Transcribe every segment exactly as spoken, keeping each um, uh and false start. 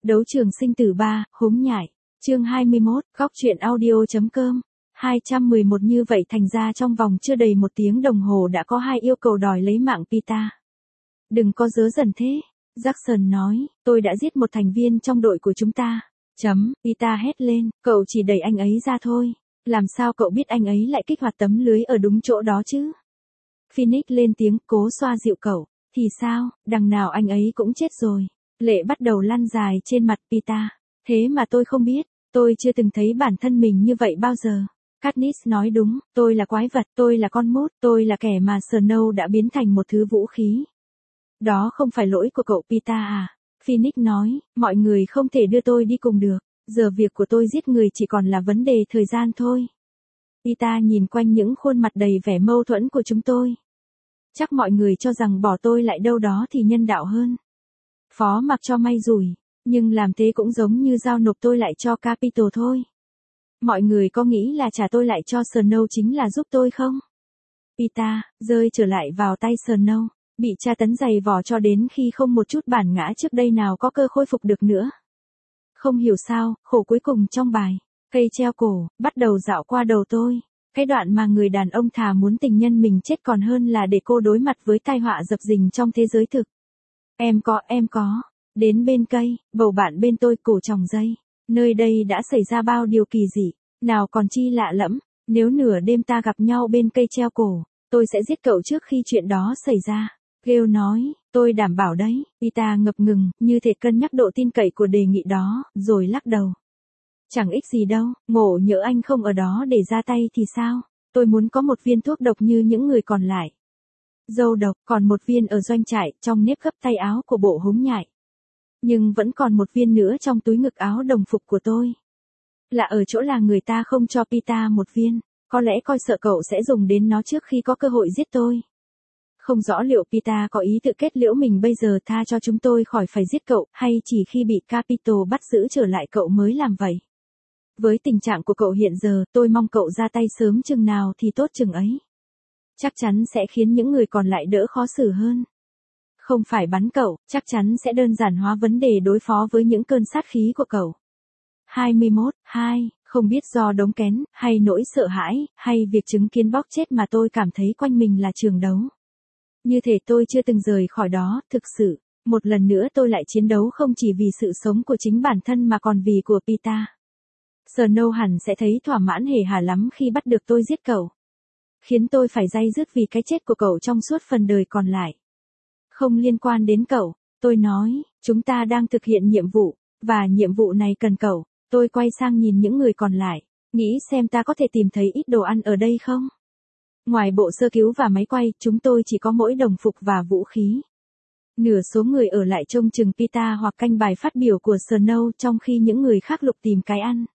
Đấu trường sinh tử ba, húng nhại. Chương hai mươi mốt, góc truyện audio.com. hai trăm mười một Như vậy thành ra trong vòng chưa đầy một tiếng đồng hồ đã có hai yêu cầu đòi lấy mạng Pita. Đừng có dớ dần thế. Jackson nói, tôi đã giết một thành viên trong đội của chúng ta. Chấm, Pita hét lên, cậu chỉ đẩy anh ấy ra thôi. Làm sao cậu biết anh ấy lại kích hoạt tấm lưới ở đúng chỗ đó chứ? Phoenix lên tiếng cố xoa dịu cậu. Thì sao, đằng nào anh ấy cũng chết rồi. Lệ bắt đầu lăn dài trên mặt Pita. Thế mà tôi không biết, tôi chưa từng thấy bản thân mình như vậy bao giờ. Katniss nói đúng, tôi là quái vật, tôi là con mút, tôi là kẻ mà Snow đã biến thành một thứ vũ khí. Đó không phải lỗi của cậu Pita à? Phoenix nói, mọi người không thể đưa tôi đi cùng được, giờ việc của tôi giết người chỉ còn là vấn đề thời gian thôi. Pita nhìn quanh những khuôn mặt đầy vẻ mâu thuẫn của chúng tôi. Chắc mọi người cho rằng bỏ tôi lại đâu đó thì nhân đạo hơn. Phó mặc cho may rủi, nhưng làm thế cũng giống như giao nộp tôi lại cho Capitol thôi. Mọi người có nghĩ là trả tôi lại cho Snow chính là giúp tôi không? Pita, rơi trở lại vào tay Snow, bị tra tấn dày vò cho đến khi không một chút bản ngã trước đây nào có cơ khôi phục được nữa. Không hiểu sao, khổ cuối cùng trong bài, cây treo cổ, bắt đầu dạo qua đầu tôi. Cái đoạn mà người đàn ông thà muốn tình nhân mình chết còn hơn là để cô đối mặt với tai họa dập dình trong thế giới thực. Em có, em có. Đến bên cây, bầu bạn bên tôi cổ tròng dây. Nơi đây đã xảy ra bao điều kỳ dị, nào còn chi lạ lẫm. Nếu nửa đêm ta gặp nhau bên cây treo cổ, tôi sẽ giết cậu trước khi chuyện đó xảy ra. Gale nói, tôi đảm bảo đấy. Pita ngập ngừng, như thể cân nhắc độ tin cậy của đề nghị đó, rồi lắc đầu. Chẳng ích gì đâu, ngộ nhỡ anh không ở đó để ra tay thì sao? Tôi muốn có một viên thuốc độc như những người còn lại. Dâu độc, còn một viên ở doanh trại, trong nếp gấp tay áo của bộ húng nhại. Nhưng vẫn còn một viên nữa trong túi ngực áo đồng phục của tôi. Là ở chỗ là người ta không cho Pita một viên, có lẽ coi sợ cậu sẽ dùng đến nó trước khi có cơ hội giết tôi. Không rõ liệu Pita có ý tự kết liễu mình bây giờ tha cho chúng tôi khỏi phải giết cậu, hay chỉ khi bị Capitol bắt giữ trở lại cậu mới làm vậy. Với tình trạng của cậu hiện giờ, tôi mong cậu ra tay sớm chừng nào thì tốt chừng ấy. Chắc chắn sẽ khiến những người còn lại đỡ khó xử hơn. Không phải bắn cậu, chắc chắn sẽ đơn giản hóa vấn đề đối phó với những cơn sát khí của cậu. hai mươi mốt, hai, không biết do đống kén, hay nỗi sợ hãi, hay việc chứng kiến bóc chết mà tôi cảm thấy quanh mình là trường đấu. Như thể tôi chưa từng rời khỏi đó, thực sự, một lần nữa tôi lại chiến đấu không chỉ vì sự sống của chính bản thân mà còn vì của Pita. Snow hẳn sẽ thấy thỏa mãn hề hà lắm khi bắt được tôi giết cậu. Khiến tôi phải day dứt vì cái chết của cậu trong suốt phần đời còn lại. Không liên quan đến cậu, tôi nói, chúng ta đang thực hiện nhiệm vụ, và nhiệm vụ này cần cậu. Tôi quay sang nhìn những người còn lại, nghĩ xem ta có thể tìm thấy ít đồ ăn ở đây không? Ngoài bộ sơ cứu và máy quay, chúng tôi chỉ có mỗi đồng phục và vũ khí. Nửa số người ở lại trông chừng Pita hoặc canh bài phát biểu của Snow trong khi những người khác lục tìm cái ăn.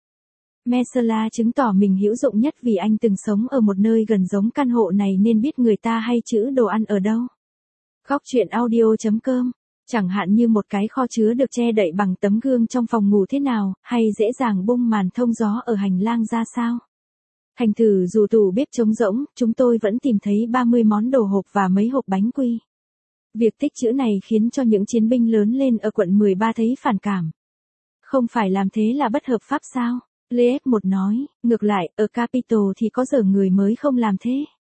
Mesela chứng tỏ mình hữu dụng nhất vì anh từng sống ở một nơi gần giống căn hộ này nên biết người ta hay trữ đồ ăn ở đâu. Góc truyện audio.com. Chẳng hạn như một cái kho chứa được che đậy bằng tấm gương trong phòng ngủ thế nào, hay dễ dàng bung màn thông gió ở hành lang ra sao. Thành thử dù tủ bếp trống rỗng, chúng tôi vẫn tìm thấy ba mươi món đồ hộp và mấy hộp bánh quy. Việc tích trữ này khiến cho những chiến binh lớn lên ở quận mười ba thấy phản cảm. Không phải làm thế là bất hợp pháp sao? Lê F một nói, ngược lại, ở Capitol thì có giờ người mới không làm thế.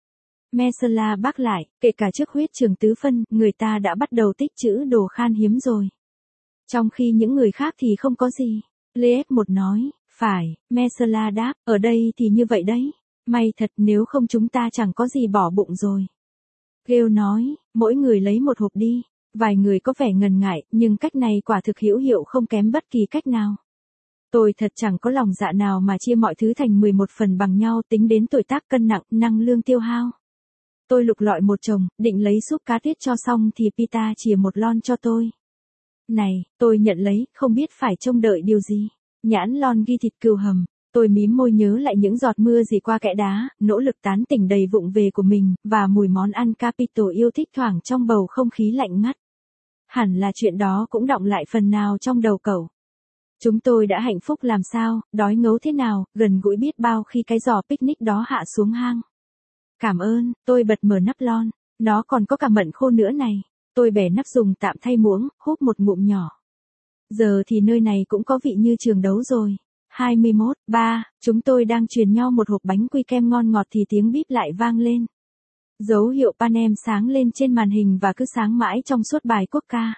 Mesela bác lại, kể cả trước huyết trường tứ phân, người ta đã bắt đầu tích trữ đồ khan hiếm rồi. Trong khi những người khác thì không có gì. Lê F một nói, phải, Mesela đáp, ở đây thì như vậy đấy. May thật nếu không chúng ta chẳng có gì bỏ bụng rồi. Gale nói, mỗi người lấy một hộp đi. Vài người có vẻ ngần ngại, nhưng cách này quả thực hữu hiệu không kém bất kỳ cách nào. Tôi thật chẳng có lòng dạ nào mà chia mọi thứ thành mười một phần bằng nhau tính đến tuổi tác cân nặng, năng lương tiêu hao. Tôi lục lọi một chồng, định lấy súp cá tiết cho xong thì Pita chìa một lon cho tôi. Này, tôi nhận lấy, không biết phải trông đợi điều gì. Nhãn lon ghi thịt cừu hầm. Tôi mím môi nhớ lại những giọt mưa rỉ qua kẽ đá, nỗ lực tán tỉnh đầy vụng về của mình, và mùi món ăn Capitol yêu thích thoảng trong bầu không khí lạnh ngắt. Hẳn là chuyện đó cũng đọng lại phần nào trong đầu cậu. Chúng tôi đã hạnh phúc làm sao, đói ngấu thế nào, gần gũi biết bao khi cái giò picnic đó hạ xuống hang. Cảm ơn, tôi bật mở nắp lon, nó còn có cả mận khô nữa này. Tôi bẻ nắp dùng tạm thay muỗng, húp một ngụm nhỏ. Giờ thì nơi này cũng có vị như trường đấu rồi. hai mươi mốt, ba, chúng tôi đang truyền nhau một hộp bánh quy kem ngon ngọt thì tiếng bíp lại vang lên. Dấu hiệu Panem sáng lên trên màn hình và cứ sáng mãi trong suốt bài quốc ca.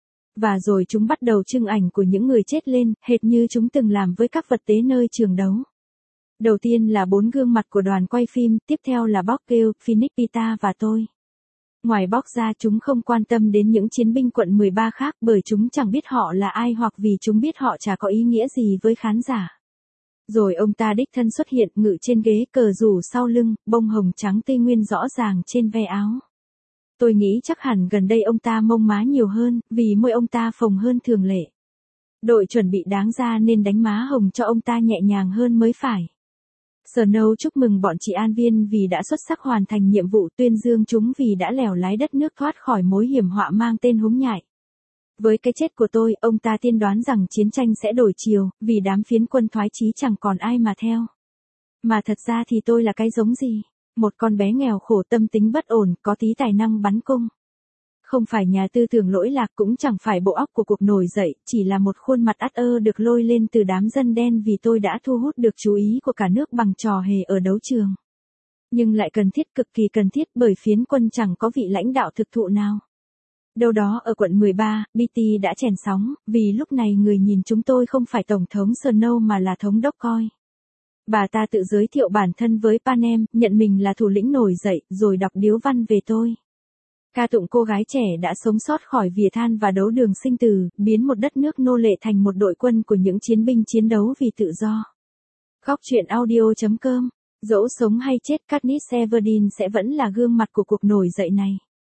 Và rồi chúng bắt đầu trưng ảnh của những người chết lên, hệt như chúng từng làm với các vật tế nơi trường đấu. Đầu tiên là bốn gương mặt của đoàn quay phim, tiếp theo là Bob Gale, Phoenix Pita và tôi. Ngoài Bob ra chúng không quan tâm đến những chiến binh quận mười ba khác bởi chúng chẳng biết họ là ai hoặc vì chúng biết họ chả có ý nghĩa gì với khán giả. Rồi ông ta đích thân xuất hiện ngự trên ghế cờ rủ sau lưng, bông hồng trắng tây nguyên rõ ràng trên ve áo. Tôi nghĩ chắc hẳn gần đây ông ta mông má nhiều hơn, vì môi ông ta phồng hơn thường lệ. Đội chuẩn bị đáng ra nên đánh má hồng cho ông ta nhẹ nhàng hơn mới phải. Snow chúc mừng bọn chị an viên vì đã xuất sắc hoàn thành nhiệm vụ, tuyên dương chúng vì đã lèo lái đất nước thoát khỏi mối hiểm họa mang tên húng nhại. Với cái chết của tôi, ông ta tiên đoán rằng chiến tranh sẽ đổi chiều, vì đám phiến quân thoái chí chẳng còn ai mà theo. Mà thật ra thì tôi là cái giống gì? Một con bé nghèo khổ tâm tính bất ổn, có tí tài năng bắn cung. Không phải nhà tư tưởng lỗi lạc cũng chẳng phải bộ óc của cuộc nổi dậy, chỉ là một khuôn mặt ắt ơ được lôi lên từ đám dân đen vì tôi đã thu hút được chú ý của cả nước bằng trò hề ở đấu trường. Nhưng lại cần thiết, cực kỳ cần thiết bởi phiến quân chẳng có vị lãnh đạo thực thụ nào. Đâu đó ở quận mười ba, bê tê đã chèn sóng, vì lúc này người nhìn chúng tôi không phải Tổng thống Snow mà là thống đốc Coy. Bà ta tự giới thiệu bản thân với Panem, nhận mình là thủ lĩnh nổi dậy, rồi đọc điếu văn về tôi. Ca tụng cô gái trẻ đã sống sót khỏi vỉa than và đấu đường sinh tử, biến một đất nước nô lệ thành một đội quân của những chiến binh chiến đấu vì tự do. Góc truyện audio chấm com. Dẫu sống hay chết, Katniss Everdeen sẽ vẫn là gương mặt của cuộc nổi dậy này.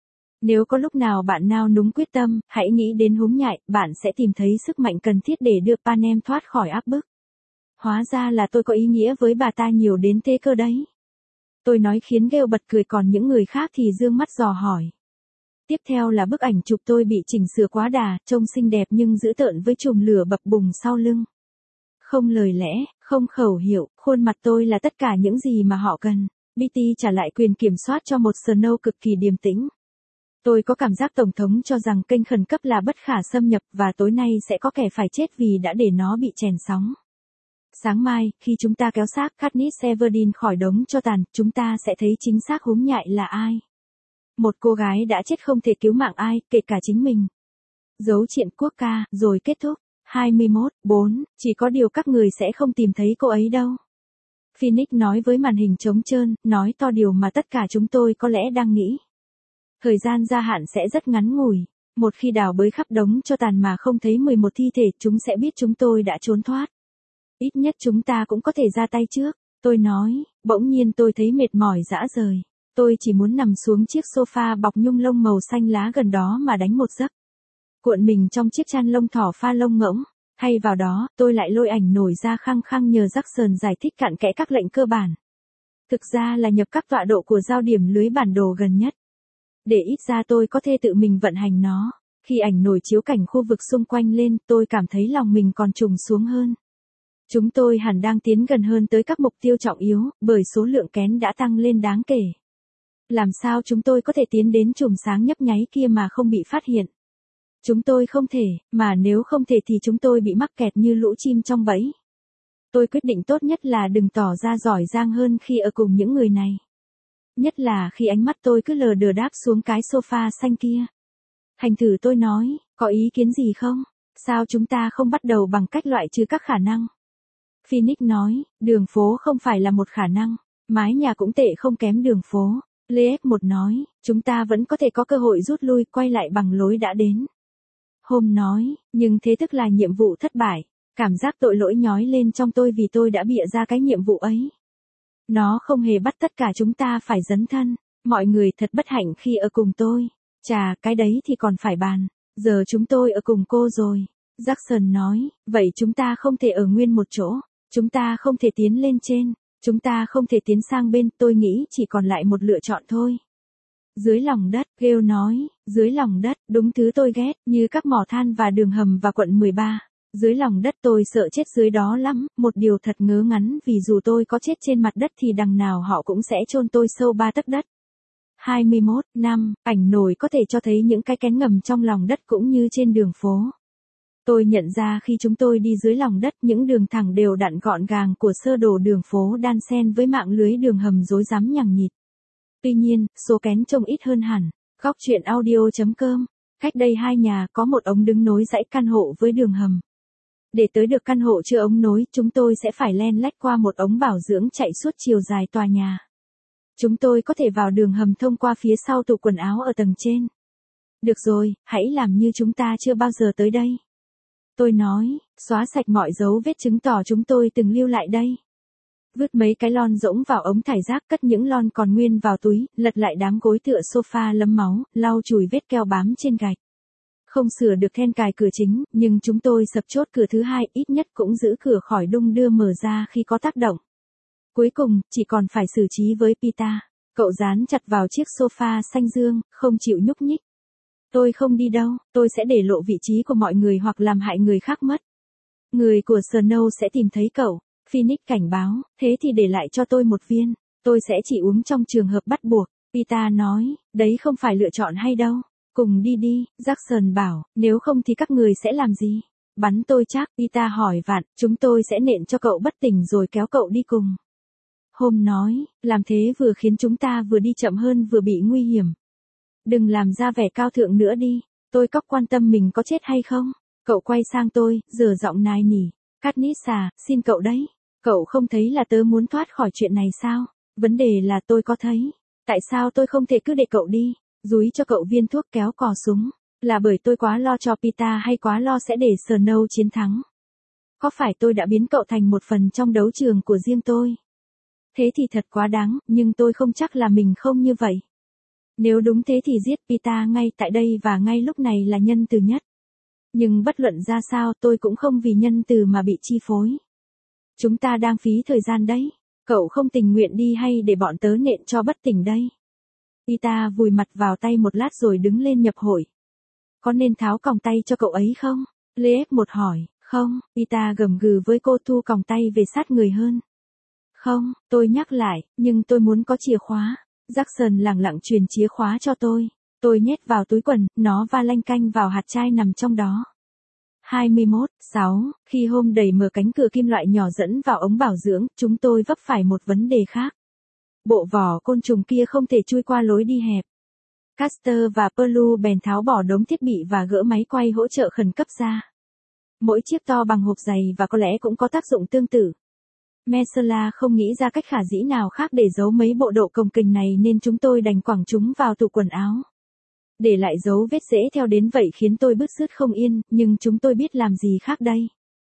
Nếu có lúc nào bạn nao núng quyết tâm, hãy nghĩ đến húng nhại, bạn sẽ tìm thấy sức mạnh cần thiết để đưa Panem thoát khỏi áp bức. Hóa ra là tôi có ý nghĩa với bà ta nhiều đến thế cơ đấy. Tôi nói khiến Gale bật cười, còn những người khác thì dương mắt dò hỏi. Tiếp theo là bức ảnh chụp tôi bị chỉnh sửa quá đà, trông xinh đẹp nhưng dữ tợn với chùm lửa bập bùng sau lưng. Không lời lẽ, không khẩu hiệu, khuôn mặt tôi là tất cả những gì mà họ cần. bê tê trả lại quyền kiểm soát cho một Snow cực kỳ điềm tĩnh. Tôi có cảm giác Tổng thống cho rằng kênh khẩn cấp là bất khả xâm nhập và tối nay sẽ có kẻ phải chết vì đã để nó bị chèn sóng. Sáng mai, khi chúng ta kéo xác Katniss Everdeen khỏi đống tro tàn, chúng ta sẽ thấy chính xác húng nhại là ai. Một cô gái đã chết không thể cứu mạng ai, kể cả chính mình. Dấu triện quốc ca, rồi kết thúc. hai mươi mốt, bốn, chỉ có điều các người sẽ không tìm thấy cô ấy đâu. Phoenix nói với màn hình trống trơn, nói to điều mà tất cả chúng tôi có lẽ đang nghĩ. Thời gian gia hạn sẽ rất ngắn ngủi. Một khi đào bới khắp đống tro tàn mà không thấy mười một thi thể, chúng sẽ biết chúng tôi đã trốn thoát. Ít nhất chúng ta cũng có thể ra tay trước. Tôi nói, bỗng nhiên tôi thấy mệt mỏi rã rời. Tôi chỉ muốn nằm xuống chiếc sofa bọc nhung lông màu xanh lá gần đó mà đánh một giấc. Cuộn mình trong chiếc chăn lông thỏ pha lông ngỗng. Thay vào đó, tôi lại lôi ảnh nổi ra khăng khăng nhờ Jackson giải thích cặn kẽ các lệnh cơ bản. Thực ra là nhập các tọa độ của giao điểm lưới bản đồ gần nhất. Để ít ra tôi có thể tự mình vận hành nó. Khi ảnh nổi chiếu cảnh khu vực xung quanh lên, tôi cảm thấy lòng mình còn trùng xuống hơn. Chúng tôi hẳn đang tiến gần hơn tới các mục tiêu trọng yếu, bởi số lượng kén đã tăng lên đáng kể. Làm sao chúng tôi có thể tiến đến chùm sáng nhấp nháy kia mà không bị phát hiện? Chúng tôi không thể, mà nếu không thể thì chúng tôi bị mắc kẹt như lũ chim trong bẫy. Tôi quyết định tốt nhất là đừng tỏ ra giỏi giang hơn khi ở cùng những người này. Nhất là khi ánh mắt tôi cứ lờ đờ đáp xuống cái sofa xanh kia. Thành thử tôi nói, có ý kiến gì không? Sao chúng ta không bắt đầu bằng cách loại trừ các khả năng? Phoenix nói, đường phố không phải là một khả năng, mái nhà cũng tệ không kém đường phố. Lê F một nói, chúng ta vẫn có thể có cơ hội rút lui, quay lại bằng lối đã đến. Hôm nói, nhưng thế tức là nhiệm vụ thất bại. Cảm giác tội lỗi nhói lên trong tôi vì tôi đã bịa ra cái nhiệm vụ ấy. Nó không hề bắt tất cả chúng ta phải dấn thân. Mọi người thật bất hạnh khi ở cùng tôi. Chà, cái đấy thì còn phải bàn. Giờ chúng tôi ở cùng cô rồi. Jackson nói, vậy chúng ta không thể ở nguyên một chỗ. Chúng ta không thể tiến lên trên. Chúng ta không thể tiến sang bên, tôi nghĩ chỉ còn lại một lựa chọn thôi. Dưới lòng đất, Gale nói, dưới lòng đất, đúng thứ tôi ghét, như các mỏ than và đường hầm và quận mười ba. Dưới lòng đất tôi sợ chết dưới đó lắm, một điều thật ngớ ngắn vì dù tôi có chết trên mặt đất thì đằng nào họ cũng sẽ chôn tôi sâu ba tấc đất. hai mươi mốt, năm, ảnh nổi có thể cho thấy những cái kén ngầm trong lòng đất cũng như trên đường phố. Tôi nhận ra khi chúng tôi đi dưới lòng đất những đường thẳng đều đặn gọn gàng của sơ đồ đường phố đan xen với mạng lưới đường hầm rối rắm nhằng nhịt. Tuy nhiên, số kén trông ít hơn hẳn. Góc chuyện audio.com. Cách đây hai nhà có một ống đứng nối dãy căn hộ với đường hầm. Để tới được căn hộ chưa ống nối, chúng tôi sẽ phải len lách qua một ống bảo dưỡng chạy suốt chiều dài tòa nhà. Chúng tôi có thể vào đường hầm thông qua phía sau tủ quần áo ở tầng trên. Được rồi, hãy làm như chúng ta chưa bao giờ tới đây. Tôi nói, xóa sạch mọi dấu vết chứng tỏ chúng tôi từng lưu lại đây. Vứt mấy cái lon rỗng vào ống thải rác, cất những lon còn nguyên vào túi, lật lại đám gối tựa sofa lấm máu, lau chùi vết keo bám trên gạch. Không sửa được then cài cửa chính, nhưng chúng tôi sập chốt cửa thứ hai, ít nhất cũng giữ cửa khỏi đung đưa mở ra khi có tác động. Cuối cùng, chỉ còn phải xử trí với Peter. Cậu dán chặt vào chiếc sofa xanh dương, không chịu nhúc nhích. Tôi không đi đâu, tôi sẽ để lộ vị trí của mọi người hoặc làm hại người khác mất. Người của Snow sẽ tìm thấy cậu. Phoenix cảnh báo, thế thì để lại cho tôi một viên. Tôi sẽ chỉ uống trong trường hợp bắt buộc. Peter nói, đấy không phải lựa chọn hay đâu. Cùng đi đi, Jackson bảo, nếu không thì các người sẽ làm gì? Bắn tôi chắc, Peter hỏi vặn, chúng tôi sẽ nện cho cậu bất tỉnh rồi kéo cậu đi cùng. Hôm nói, làm thế vừa khiến chúng ta vừa đi chậm hơn vừa bị nguy hiểm. Đừng làm ra vẻ cao thượng nữa đi, tôi có quan tâm mình có chết hay không? Cậu quay sang tôi, giở giọng nài nỉ. Katniss à, xin cậu đấy. Cậu không thấy là tớ muốn thoát khỏi chuyện này sao? Vấn đề là tôi có thấy. Tại sao tôi không thể cứ để cậu đi? Dúi cho cậu viên thuốc kéo cò súng. Là bởi tôi quá lo cho Peter hay quá lo sẽ để Snow chiến thắng? Có phải tôi đã biến cậu thành một phần trong đấu trường của riêng tôi? Thế thì thật quá đáng, nhưng tôi không chắc là mình không như vậy. Nếu đúng thế thì giết Peter ngay tại đây và ngay lúc này là nhân từ nhất. Nhưng bất luận ra sao tôi cũng không vì nhân từ mà bị chi phối. Chúng ta đang phí thời gian đấy. Cậu không tình nguyện đi hay để bọn tớ nện cho bất tỉnh đây? Peter vùi mặt vào tay một lát rồi đứng lên nhập hội. Có nên tháo còng tay cho cậu ấy không? Lê ép một hỏi, không, Peter gầm gừ với cô thu còng tay về sát người hơn. Không, tôi nhắc lại, nhưng tôi muốn có chìa khóa. Jackson lẳng lặng truyền chìa khóa cho tôi. Tôi nhét vào túi quần, nó va lanh canh vào hạt chai nằm trong đó. hai mươi mốt, sáu, khi hôm đẩy mở cánh cửa kim loại nhỏ dẫn vào ống bảo dưỡng, chúng tôi vấp phải một vấn đề khác. Bộ vỏ côn trùng kia không thể chui qua lối đi hẹp. Caster và Perlu bèn tháo bỏ đống thiết bị và gỡ máy quay hỗ trợ khẩn cấp ra. Mỗi chiếc to bằng hộp giày và có lẽ cũng có tác dụng tương tự. Mesela không nghĩ ra cách khả dĩ nào khác để giấu mấy bộ độ cồng kềnh này nên chúng tôi đành quẳng chúng vào tủ quần áo. Để lại dấu vết dễ theo đến vậy khiến tôi bứt rứt không yên, nhưng chúng tôi biết làm gì khác đây.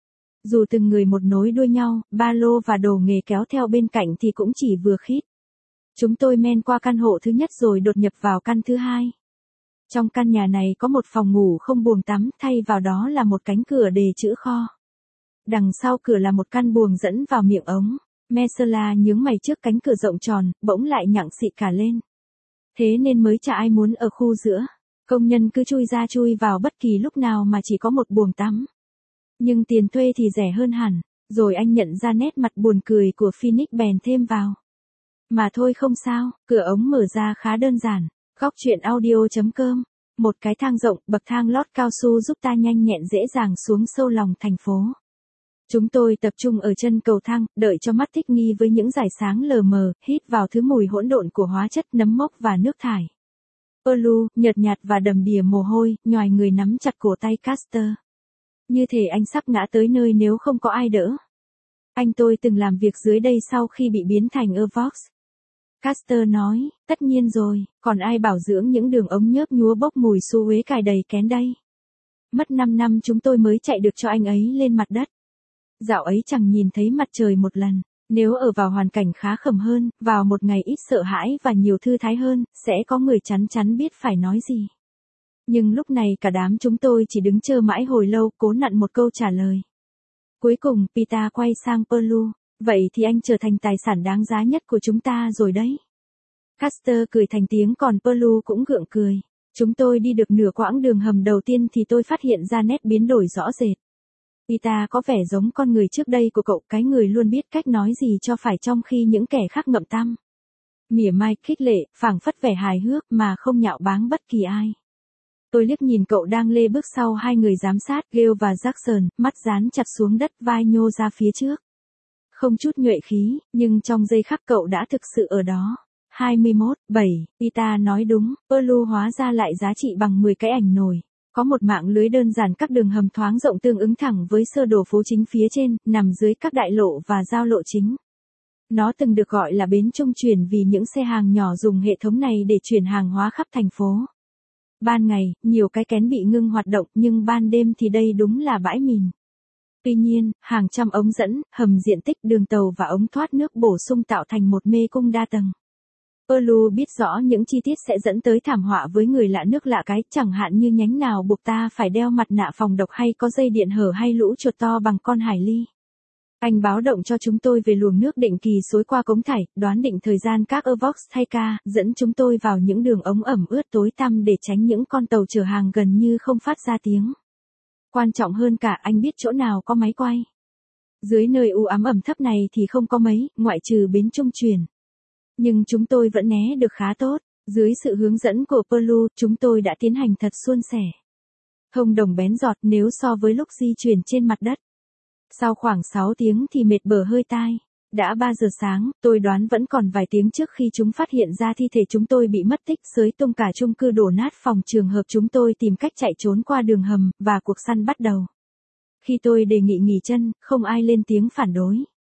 Dù từng người một nối đuôi nhau, ba lô và đồ nghề kéo theo bên cạnh thì cũng chỉ vừa khít. Chúng tôi men qua căn hộ thứ nhất rồi đột nhập vào căn thứ hai. Trong căn nhà này có một phòng ngủ không buồng tắm, thay vào đó là một cánh cửa đề chữ kho. Đằng sau cửa là một căn buồng dẫn vào miệng ống. Mesela nhướng mày trước cánh cửa rộng tròn, bỗng lại nhặng xịt cả lên. Thế nên mới chả ai muốn ở khu giữa. Công nhân cứ chui ra chui vào bất kỳ lúc nào mà chỉ có một buồng tắm. Nhưng tiền thuê thì rẻ hơn hẳn. Rồi anh nhận ra nét mặt buồn cười của Phoenix bèn thêm vào. Mà thôi không sao, cửa ống mở ra khá đơn giản. Góc chuyện audio.com. Một cái thang rộng, bậc thang lót cao su giúp ta nhanh nhẹn dễ dàng xuống sâu lòng thành phố. Chúng tôi tập trung ở chân cầu thang, đợi cho mắt thích nghi với những dải sáng lờ mờ, hít vào thứ mùi hỗn độn của hóa chất nấm mốc và nước thải. Perlu, nhợt nhạt và đầm đìa mồ hôi, nhoài người nắm chặt cổ tay Caster. Như thể anh sắp ngã tới nơi nếu không có ai đỡ. Anh tôi từng làm việc dưới đây sau khi bị biến thành Evox. Caster nói, tất nhiên rồi, còn ai bảo dưỡng những đường ống nhớp nhúa bốc mùi xú uế cài đầy kén đây. Mất năm năm chúng tôi mới chạy được cho anh ấy lên mặt đất. Dạo ấy chẳng nhìn thấy mặt trời một lần. Nếu ở vào hoàn cảnh khá khẩm hơn, vào một ngày ít sợ hãi và nhiều thư thái hơn, sẽ có người chắn chắn biết phải nói gì. Nhưng lúc này cả đám chúng tôi chỉ đứng chờ mãi hồi lâu, cố nặn một câu trả lời. Cuối cùng, Peter quay sang Perlu. Vậy thì anh trở thành tài sản đáng giá nhất của chúng ta rồi đấy. Caster cười thành tiếng còn Perlu cũng gượng cười. Chúng tôi đi được nửa quãng đường hầm đầu tiên thì tôi phát hiện ra nét biến đổi rõ rệt. Peter có vẻ giống con người trước đây của cậu, cái người luôn biết cách nói gì cho phải trong khi những kẻ khác ngậm tăm. Mỉa mai, khích lệ, phảng phất vẻ hài hước mà không nhạo báng bất kỳ ai. Tôi liếc nhìn cậu đang lê bước sau hai người giám sát, Gale và Jackson, mắt dán chặt xuống đất, vai nhô ra phía trước. Không chút nhuệ khí, nhưng trong giây khắc cậu đã thực sự ở đó. hai mươi mốt, bảy, Pita nói đúng, Perlu hóa ra lại giá trị bằng mười cái ảnh nổi. Có một mạng lưới đơn giản các đường hầm thoáng rộng tương ứng thẳng với sơ đồ phố chính phía trên, nằm dưới các đại lộ và giao lộ chính. Nó từng được gọi là bến trung chuyển vì những xe hàng nhỏ dùng hệ thống này để chuyển hàng hóa khắp thành phố. Ban ngày, nhiều cái kén bị ngưng hoạt động, nhưng ban đêm thì đây đúng là bãi mìn. Tuy nhiên, hàng trăm ống dẫn, hầm diện tích, đường tàu và ống thoát nước bổ sung tạo thành một mê cung đa tầng. Perlu biết rõ những chi tiết sẽ dẫn tới thảm họa với người lạ nước lạ cái, chẳng hạn như nhánh nào buộc ta phải đeo mặt nạ phòng độc hay có dây điện hở hay lũ chuột to bằng con hải ly. Anh báo động cho chúng tôi về luồng nước định kỳ xối qua cống thải, đoán định thời gian các Evox thay ca, dẫn chúng tôi vào những đường ống ẩm ướt tối tăm để tránh những con tàu chở hàng gần như không phát ra tiếng. Quan trọng hơn cả, anh biết chỗ nào có máy quay. Dưới nơi u ám ẩm thấp này thì không có mấy, ngoại trừ bến trung chuyển. Nhưng chúng tôi vẫn né được khá tốt. Dưới sự hướng dẫn của Perlu, chúng tôi đã tiến hành thật suôn sẻ. Thông đồng bén giọt nếu so với lúc di chuyển trên mặt đất. Sau khoảng sáu tiếng thì mệt bở hơi tai. Đã ba giờ sáng, tôi đoán vẫn còn vài tiếng trước khi chúng phát hiện ra thi thể chúng tôi bị mất tích, xới tung cả chung cư đổ nát, phòng trường hợp chúng tôi tìm cách chạy trốn qua đường hầm, và cuộc săn bắt đầu. Khi tôi đề nghị nghỉ chân, không ai lên tiếng phản đối.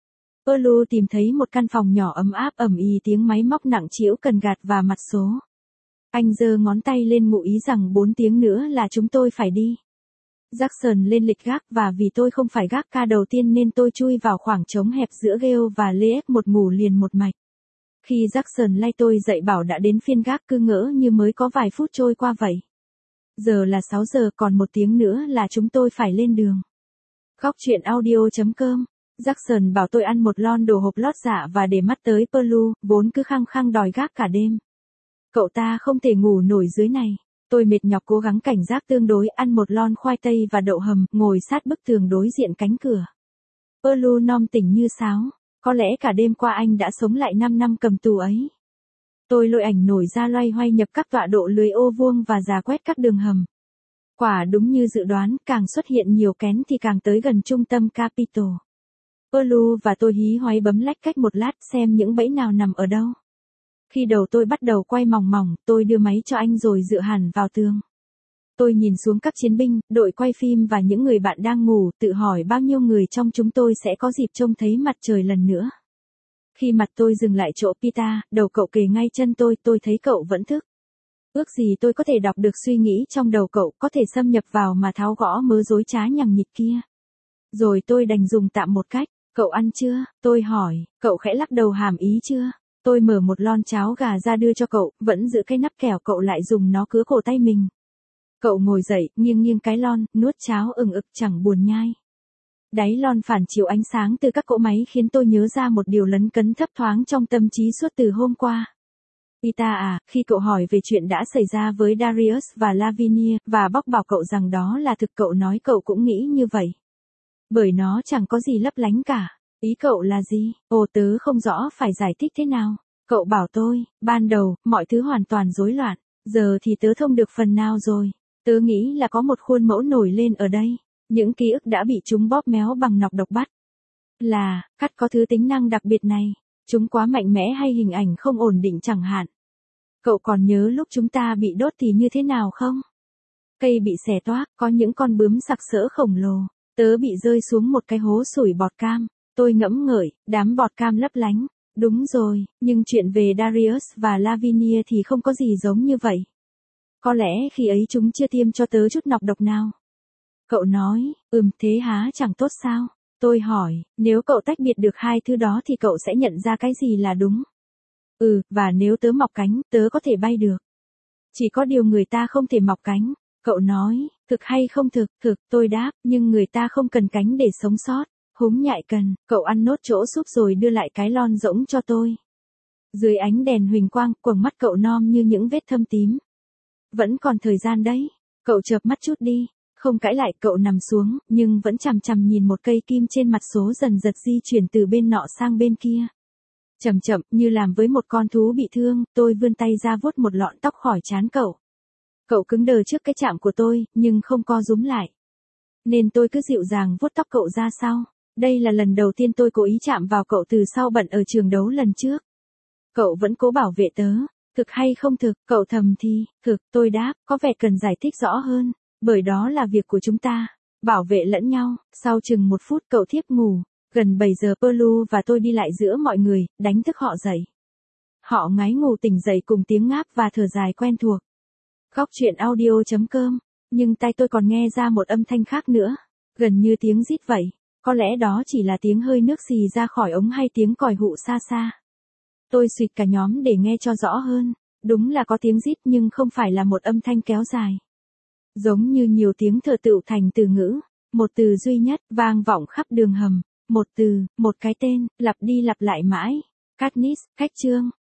Perlu tìm thấy một căn phòng nhỏ ấm áp, ầm ĩ tiếng máy móc nặng trĩu cần gạt và mặt số. Anh giơ ngón tay lên ngụ ý rằng bốn tiếng nữa là chúng tôi phải đi. Jackson lên lịch gác, và vì tôi không phải gác ca đầu tiên nên tôi chui vào khoảng trống hẹp giữa Gale và Leif, một ngủ liền một mạch. Khi Jackson lay tôi dậy bảo đã đến phiên gác, cứ ngỡ như mới có vài phút trôi qua vậy. Giờ là sáu giờ, còn một tiếng nữa là chúng tôi phải lên đường. Góc truyện audio chấm com. Jackson bảo tôi ăn một lon đồ hộp lót dạ và để mắt tới Perlu, vốn cứ khăng khăng đòi gác cả đêm. Cậu ta không thể ngủ nổi dưới này. Tôi mệt nhọc cố gắng cảnh giác tương đối, ăn một lon khoai tây và đậu hầm, ngồi sát bức tường đối diện cánh cửa. Perlu non tỉnh như sáo. Có lẽ cả đêm qua anh đã sống lại năm năm cầm tù ấy. Tôi lôi ảnh nổi ra loay hoay nhập các tọa độ lưới ô vuông và rà quét các đường hầm. Quả đúng như dự đoán, càng xuất hiện nhiều kén thì càng tới gần trung tâm Capitol. Perlu và tôi hí hoáy bấm lách cách một lát xem những bẫy nào nằm ở đâu. Khi đầu tôi bắt đầu quay mòng mòng, tôi đưa máy cho anh rồi dựa hẳn vào tường. Tôi nhìn xuống các chiến binh, đội quay phim và những người bạn đang ngủ, tự hỏi bao nhiêu người trong chúng tôi sẽ có dịp trông thấy mặt trời lần nữa. Khi mặt tôi dừng lại chỗ Pita, đầu cậu kề ngay chân tôi, tôi thấy cậu vẫn thức. Ước gì tôi có thể đọc được suy nghĩ trong đầu cậu, có thể xâm nhập vào mà tháo gõ mớ rối trá nhằng nhịt kia. Rồi tôi đành dùng tạm một cách. Cậu ăn chưa? Tôi hỏi. Cậu khẽ lắc đầu hàm ý chưa? Tôi mở một lon cháo gà ra đưa cho cậu, vẫn giữ cái nắp kẻo, cậu lại dùng nó cứa cổ tay mình. Cậu ngồi dậy, nghiêng nghiêng cái lon, nuốt cháo ừng ực chẳng buồn nhai. Đáy lon phản chiếu ánh sáng từ các cỗ máy khiến tôi nhớ ra một điều lấn cấn thấp thoáng trong tâm trí suốt từ hôm qua. Pita à, khi cậu hỏi về chuyện đã xảy ra với Darius và Lavinia, và bóc bảo cậu rằng đó là thực, cậu nói cậu cũng nghĩ như vậy. Bởi nó chẳng có gì lấp lánh cả. Ý cậu là gì? Ồ, tớ không rõ phải giải thích thế nào. Cậu bảo tôi, ban đầu, mọi thứ hoàn toàn rối loạn. Giờ thì tớ thông được phần nào rồi. Tớ nghĩ là có một khuôn mẫu nổi lên ở đây. Những ký ức đã bị chúng bóp méo bằng nọc độc bắt. Là, cắt có thứ tính năng đặc biệt này. Chúng quá mạnh mẽ hay hình ảnh không ổn định chẳng hạn. Cậu còn nhớ lúc chúng ta bị đốt thì như thế nào không? Cây bị xẻ toác, có những con bướm sặc sỡ khổng lồ. Tớ bị rơi xuống một cái hố sủi bọt cam. Tôi ngẫm ngợi, đám bọt cam lấp lánh. Đúng rồi, nhưng chuyện về Darius và Lavinia thì không có gì giống như vậy. Có lẽ khi ấy chúng chưa tiêm cho tớ chút nọc độc nào. Cậu nói, ừm, thế há chẳng tốt sao? Tôi hỏi, nếu cậu tách biệt được hai thứ đó thì cậu sẽ nhận ra cái gì là đúng. Ừ, và nếu tớ mọc cánh, tớ có thể bay được. Chỉ có điều người ta không thể mọc cánh. Cậu nói, thực hay không thực? Thực, tôi đáp, nhưng người ta không cần cánh để sống sót. Húng nhại cần. Cậu ăn nốt chỗ súp rồi đưa lại cái lon rỗng cho tôi. Dưới ánh đèn huỳnh quang, quầng mắt cậu nom như những vết thâm tím. Vẫn còn thời gian đấy. Cậu chợp mắt chút đi. Không cãi lại, cậu nằm xuống, nhưng vẫn chằm chằm nhìn một cây kim trên mặt số dần dật di chuyển từ bên nọ sang bên kia. Chậm chậm, như làm với một con thú bị thương, tôi vươn tay ra vuốt một lọn tóc khỏi trán cậu. Cậu cứng đờ trước cái chạm của tôi, nhưng không co rúm lại. Nên tôi cứ dịu dàng vuốt tóc cậu ra sau. Đây là lần đầu tiên tôi cố ý chạm vào cậu từ sau bận ở trường đấu lần trước. Cậu vẫn cố bảo vệ tớ. Thực hay không thực, cậu thầm thì, thực, tôi đáp, có vẻ cần giải thích rõ hơn, bởi đó là việc của chúng ta. Bảo vệ lẫn nhau, sau chừng một phút cậu thiếp ngủ, gần bảy giờ Perlu và tôi đi lại giữa mọi người, đánh thức họ dậy. Họ ngáy ngủ tỉnh dậy cùng tiếng ngáp và thở dài quen thuộc. Góc chuyện audio chấm com, nhưng tai tôi còn nghe ra một âm thanh khác nữa, gần như tiếng rít vậy, có lẽ đó chỉ là tiếng hơi nước xì ra khỏi ống hay tiếng còi hụ xa xa. Tôi suýt cả nhóm để nghe cho rõ hơn, đúng là có tiếng rít nhưng không phải là một âm thanh kéo dài. Giống như nhiều tiếng thở tựu thành từ ngữ, một từ duy nhất vang vọng khắp đường hầm, một từ, một cái tên, lặp đi lặp lại mãi. Katniss, Cách Chương.